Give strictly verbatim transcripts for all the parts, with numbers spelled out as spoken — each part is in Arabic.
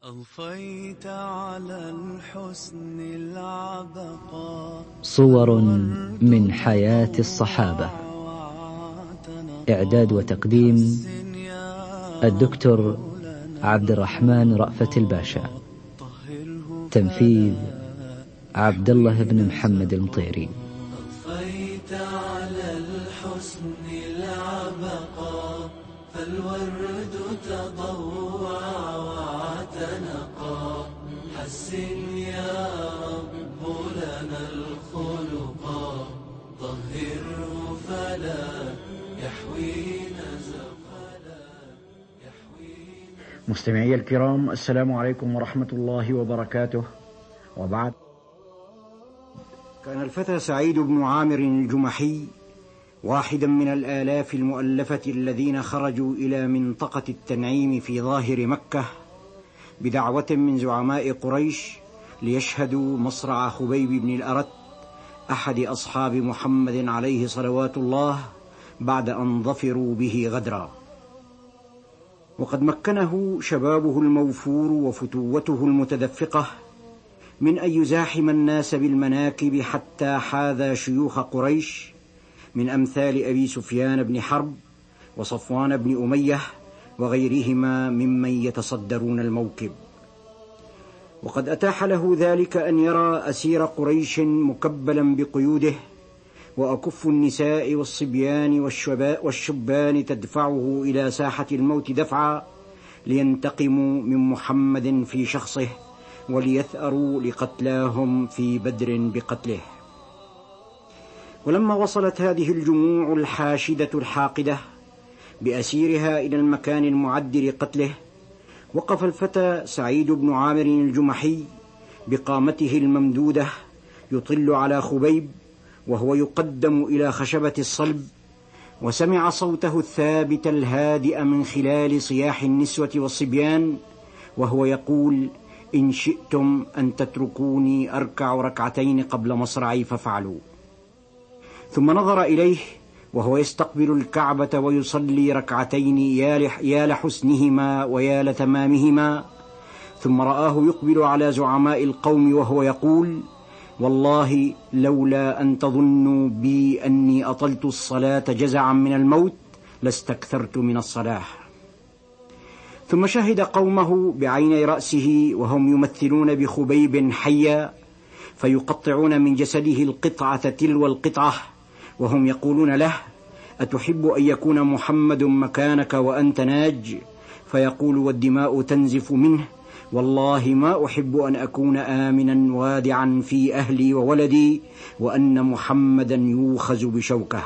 أضفيت على الحسن العبقى صور من حياة الصحابة. إعداد وتقديم الدكتور عبد الرحمن رأفت الباشا. تنفيذ عبد الله بن محمد المطيري. أضفيت على الحسن العبقى فالورد تضوع واعتنقا حسن يا رب لنا الخلقا طهره فلا يحوينا زفلا يحوينا. مستمعي الكرام، السلام عليكم ورحمة الله وبركاته، وبعد. كان الفتى سعيد بن عامر الجمحي واحدا من الآلاف المؤلفة الذين خرجوا إلى منطقة التنعيم في ظاهر مكة بدعوة من زعماء قريش ليشهدوا مصرع خبيب بن الأرت أحد أصحاب محمد عليه صلوات الله بعد أن ظفروا به غدرا. وقد مكنه شبابه الموفور وفتوته المتدفقة من أن يزاحم الناس بالمناكب حتى حاذى شيوخ قريش من أمثال أبي سفيان بن حرب وصفوان بن أمية وغيرهما ممن يتصدرون الموكب. وقد أتاح له ذلك أن يرى أسير قريش مكبلا بقيوده وأكف النساء والصبيان والشبان تدفعه إلى ساحة الموت دفعا لينتقموا من محمد في شخصه وليثأروا لقتلاهم في بدر بقتله. ولما وصلت هذه الجموع الحاشدة الحاقدة بأسيرها إلى المكان المعد لقتله، وقف الفتى سعيد بن عامر الجمحي بقامته الممدودة يطل على خبيب وهو يقدم إلى خشبة الصلب، وسمع صوته الثابت الهادئ من خلال صياح النسوة والصبيان وهو يقول: إن شئتم أن تتركوني أركع ركعتين قبل مصرعي فافعلوا. ثم نظر إليه وهو يستقبل الكعبة ويصلي ركعتين يا لحسنهما ويا لتمامهما، ثم رآه يقبل على زعماء القوم وهو يقول: والله لولا أن تظنوا بي أني أطلت الصلاة جزعا من الموت لاستكثرت من الصلاة. ثم شهد قومه بعيني رأسه وهم يمثلون بخبيب حيا فيقطعون من جسده القطعة تلو القطعة وهم يقولون له: أتحب أن يكون محمد مكانك وأنت ناج؟ فيقول والدماء تنزف منه: والله ما أحب أن أكون آمنا وادعا في أهلي وولدي وأن محمدا يوخز بشوكه.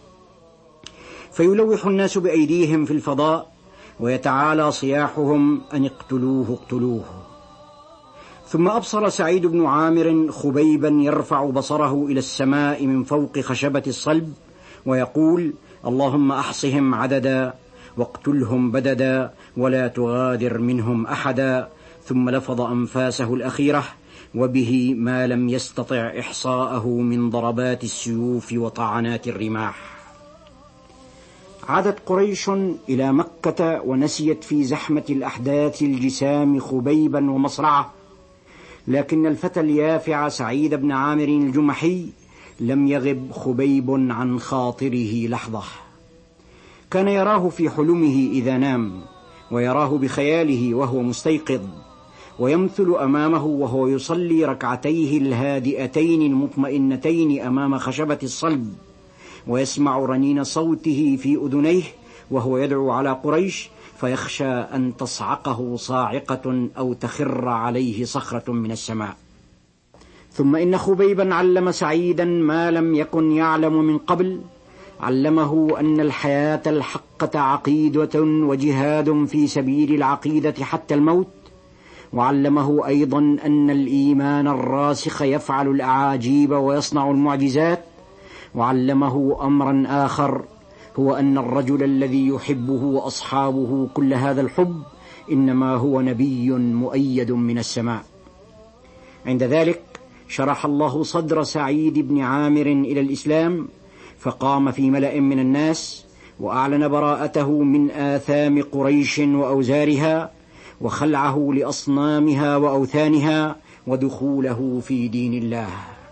فيلوح الناس بأيديهم في الفضاء ويتعالى صياحهم أن اقتلوه اقتلوه. ثم أبصر سعيد بن عامر خبيبا يرفع بصره إلى السماء من فوق خشبة الصلب ويقول: اللهم أحصهم عددا واقتلهم بددا ولا تغادر منهم أحدا. ثم لفظ أنفاسه الأخيرة وبه ما لم يستطع إحصاءه من ضربات السيوف وطعنات الرماح. عادت قريش إلى مكة ونسيت في زحمة الأحداث الجسام خبيبا ومصرعه، لكن الفتى اليافع سعيد بن عامر الجمحي لم يغب خبيب عن خاطره لحظة. كان يراه في حلمه إذا نام، ويراه بخياله وهو مستيقظ، ويمثل أمامه وهو يصلي ركعتيه الهادئتين المطمئنتين أمام خشبة الصلب، ويسمع رنين صوته في أذنيه وهو يدعو على قريش فيخشى أن تصعقه صاعقة أو تخر عليه صخرة من السماء. ثم إن خبيبا علم سعيدا ما لم يكن يعلم من قبل، علمه أن الحياة الحقة عقيدة وجهاد في سبيل العقيدة حتى الموت، وعلمه أيضا أن الإيمان الراسخ يفعل الأعاجيب ويصنع المعجزات، وعلمه أمرا آخر هو أن الرجل الذي يحبه وأصحابه كل هذا الحب إنما هو نبي مؤيد من السماء. عند ذلك شرح الله صدر سعيد بن عامر إلى الإسلام، فقام في ملأ من الناس وأعلن براءته من آثام قريش وأوزارها، وخلعه لأصنامها وأوثانها ودخوله في دين الله.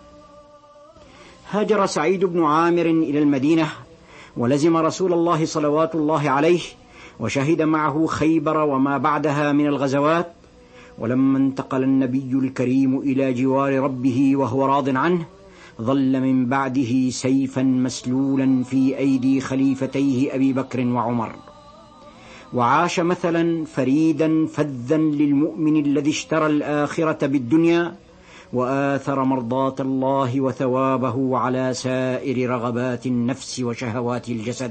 هاجر سعيد بن عامر إلى المدينة ولزم رسول الله صلوات الله عليه، وشهد معه خيبر وما بعدها من الغزوات. ولما انتقل النبي الكريم إلى جوار ربه وهو راض عنه، ظل من بعده سيفا مسلولا في أيدي خليفتيه أبي بكر وعمر، وعاش مثلا فريدا فذا للمؤمن الذي اشترى الآخرة بالدنيا وآثر مرضاة الله وثوابه على سائر رغبات النفس وشهوات الجسد.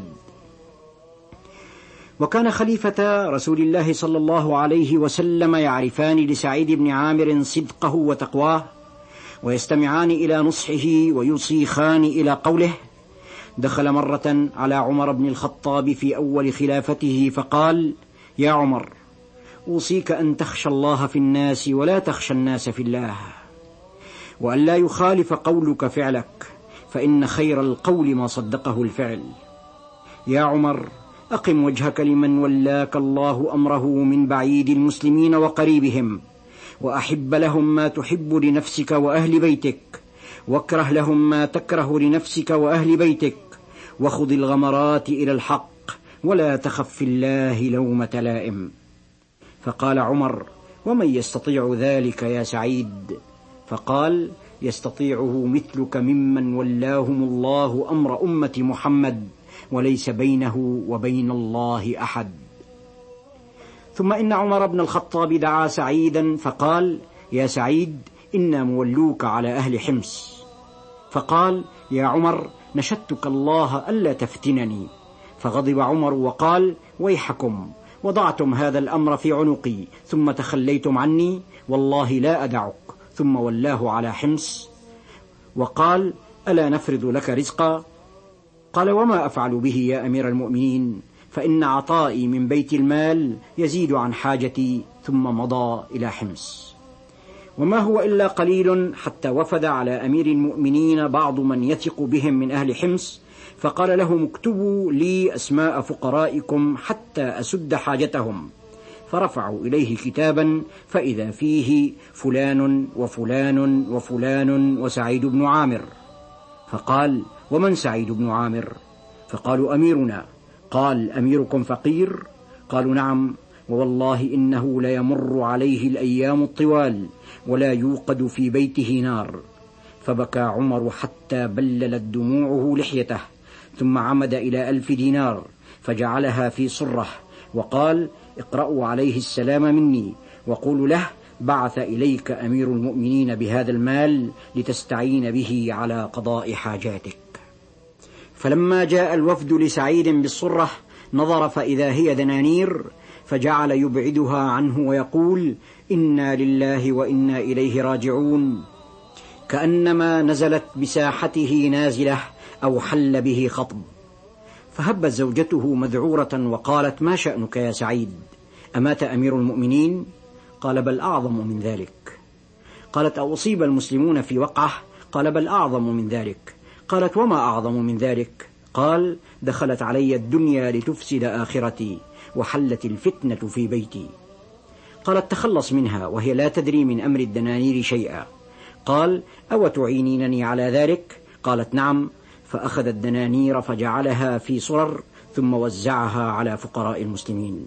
وكان خليفة رسول الله صلى الله عليه وسلم يعرفان لسعيد بن عامر صدقه وتقواه، ويستمعان إلى نصحه ويصيخان إلى قوله. دخل مرة على عمر بن الخطاب في أول خلافته فقال: يا عمر، أوصيك أن تخشى الله في الناس ولا تخشى الناس في الله، وأن لا يخالف قولك فعلك، فإن خير القول ما صدقه الفعل. يا عمر، أقم وجهك لمن ولاك الله أمره من بعيد المسلمين وقريبهم، وأحب لهم ما تحب لنفسك وأهل بيتك، واكره لهم ما تكره لنفسك وأهل بيتك، وخذ الغمرات إلى الحق، ولا تخف في الله لومة لائم. فقال عمر: ومن يستطيع ذلك يا سعيد؟ فقال: يستطيعه مثلك ممن ولاهم الله أمر أمة محمد وليس بينه وبين الله أحد. ثم إن عمر بن الخطاب دعا سعيدا فقال: يا سعيد، إنا مولوك على أهل حمص. فقال: يا عمر، نشدتك الله ألا تفتنني. فغضب عمر وقال: ويحكم، وضعتم هذا الأمر في عنقي ثم تخليتم عني، والله لا أدعك. ثم ولاه على حمص وقال: ألا نفرض لك رزقا؟ قال: وما أفعل به يا أمير المؤمنين؟ فإن عطائي من بيت المال يزيد عن حاجتي. ثم مضى إلى حمص. وما هو إلا قليل حتى وفد على أمير المؤمنين بعض من يثق بهم من أهل حمص، فقال لهم: اكتبوا لي أسماء فقرائكم حتى أسد حاجتهم. فرفعوا إليه كتابا فإذا فيه فلان وفلان وفلان وسعيد بن عامر. فقال: ومن سعيد بن عامر؟ فقالوا: أميرنا. قال: أميركم فقير؟ قالوا: نعم، ووالله إنه ليمر عليه الأيام الطوال ولا يوقد في بيته نار. فبكى عمر حتى بللت دموعه لحيته، ثم عمد إلى ألف دينار فجعلها في صرة وقال: اقرأوا عليه السلام مني، وقولوا له: بعث إليك أمير المؤمنين بهذا المال لتستعين به على قضاء حاجاتك. فلما جاء الوفد لسعيد بالصرة نظر فإذا هي دنانير، فجعل يبعدها عنه ويقول: إنا لله وإنا إليه راجعون، كأنما نزلت بساحته نازلة أو حل به خطب. فهبت زوجته مذعورة وقالت: ما شأنك يا سعيد؟ أمات أمير المؤمنين؟ قال: بل أعظم من ذلك. قالت: أو أصيب المسلمون في وقعة؟ قال: بل أعظم من ذلك. قالت: وما أعظم من ذلك؟ قال: دخلت علي الدنيا لتفسد آخرتي، وحلت الفتنة في بيتي. قالت: تخلص منها وهي لا تدري من أمر الدنانير شيئا. قال: أو تعينينني على ذلك؟ قالت: نعم. فأخذ الدنانير فجعلها في صرر ثم وزعها على فقراء المسلمين.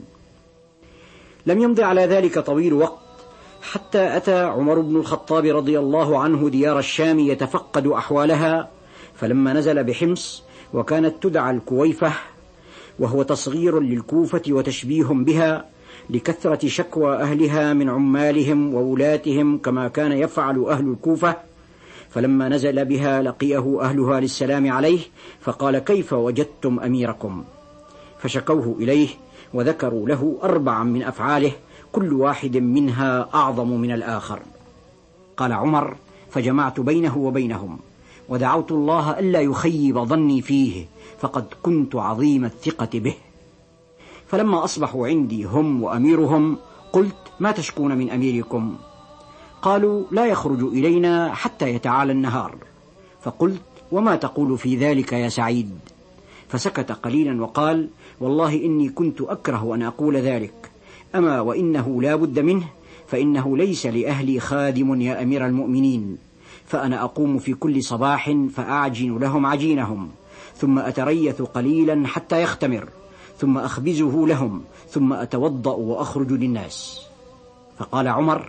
لم يمض على ذلك طويل وقت حتى أتى عمر بن الخطاب رضي الله عنه ديار الشام يتفقد أحوالها، فلما نزل بحمص وكانت تدعى الكويفة، وهو تصغير للكوفة وتشبيه بها لكثرة شكوى أهلها من عمالهم وولاتهم كما كان يفعل أهل الكوفة، فلما نزل بها لقيه أهلها للسلام عليه، فقال: كيف وجدتم أميركم؟ فشكوه إليه وذكروا له أربعا من أفعاله كل واحد منها أعظم من الآخر. قال عمر: فجمعت بينه وبينهم ودعوت الله ألا يخيب ظني فيه، فقد كنت عظيم الثقة به. فلما أصبحوا عندي هم وأميرهم قلت: ما تشكون من أميركم؟ قالوا: لا يخرج إلينا حتى يتعالى النهار. فقلت: وما تقول في ذلك يا سعيد؟ فسكت قليلا وقال: والله إني كنت أكره أن أقول ذلك، أما وإنه لا بد منه، فإنه ليس لأهلي خادم يا أمير المؤمنين، فأنا أقوم في كل صباح فأعجن لهم عجينهم، ثم أتريث قليلا حتى يختمر، ثم أخبزه لهم، ثم أتوضأ وأخرج للناس. فقال عمر: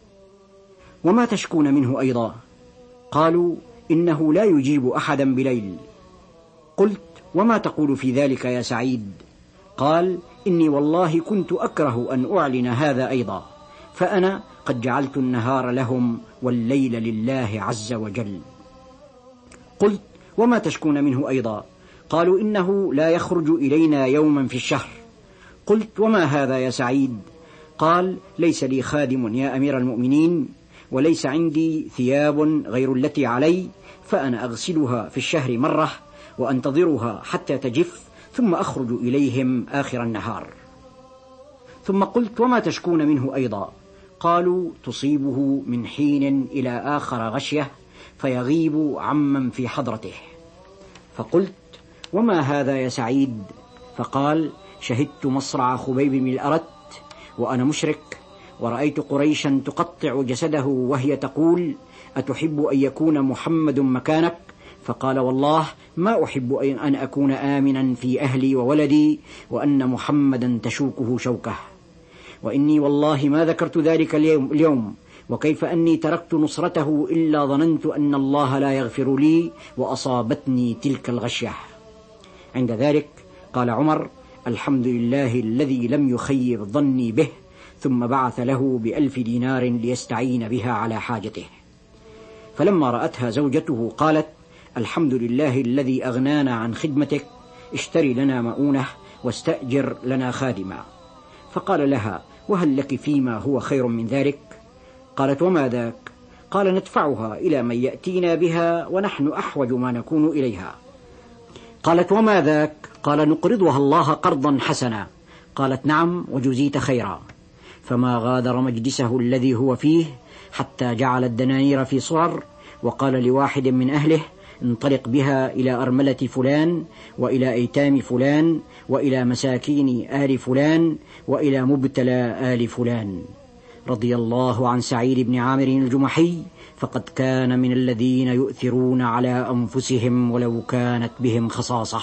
وما تشكون منه أيضا؟ قالوا: إنه لا يجيب أحدا بليل. قلت: وما تقول في ذلك يا سعيد؟ قال: إني والله كنت أكره أن أعلن هذا أيضا، فأنا قد جعلت النهار لهم والليل لله عز وجل. قلت: وما تشكون منه أيضا؟ قالوا: إنه لا يخرج إلينا يوما في الشهر. قلت: وما هذا يا سعيد؟ قال: ليس لي خادم يا أمير المؤمنين، وليس عندي ثياب غير التي علي، فأنا أغسلها في الشهر مرة وأنتظرها حتى تجف، ثم أخرج إليهم آخر النهار. ثم قلت: وما تشكون منه أيضا؟ قالوا: تصيبه من حين إلى آخر غشية فيغيب عمن في حضرته. فقلت: وما هذا يا سعيد؟ فقال: شهدت مصرع خبيب بن الأرت وأنا مشرك، ورأيت قريشا تقطع جسده وهي تقول: أتحب أن يكون محمد مكانك؟ فقال: والله ما أحب أن أكون آمنا في أهلي وولدي وأن محمدا تشوكه شوكه، وإني والله ما ذكرت ذلك اليوم، وكيف أني تركت نصرته إلا ظننت أن الله لا يغفر لي وأصابتني تلك الغشية. عند ذلك قال عمر: الحمد لله الذي لم يخيب ظني به، ثم بعث له بألف دينار ليستعين بها على حاجته. فلما رأتها زوجته قالت: الحمد لله الذي أغنانا عن خدمتك، اشتري لنا مؤونة واستأجر لنا خادما. فقال لها: وهل لك فيما هو خير من ذلك؟ قالت: وما ذاك؟ قال: ندفعها إلى من يأتينا بها ونحن أحوج ما نكون إليها. قالت: وما ذاك؟ قال: نقرضها الله قرضا حسنا. قالت: نعم، وجزيت خيرا. فما غادر مجلسه الذي هو فيه حتى جعل الدنانير في صور، وقال لواحد من أهله: انطلق بها إلى أرملة فلان، وإلى أيتام فلان، وإلى مساكين آل فلان، وإلى مبتلى آل فلان. رضي الله عن سعيد بن عامر الجمحي، فقد كان من الذين يؤثرون على أنفسهم ولو كانت بهم خصاصة.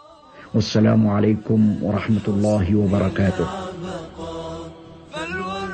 والسلام عليكم ورحمة الله وبركاته.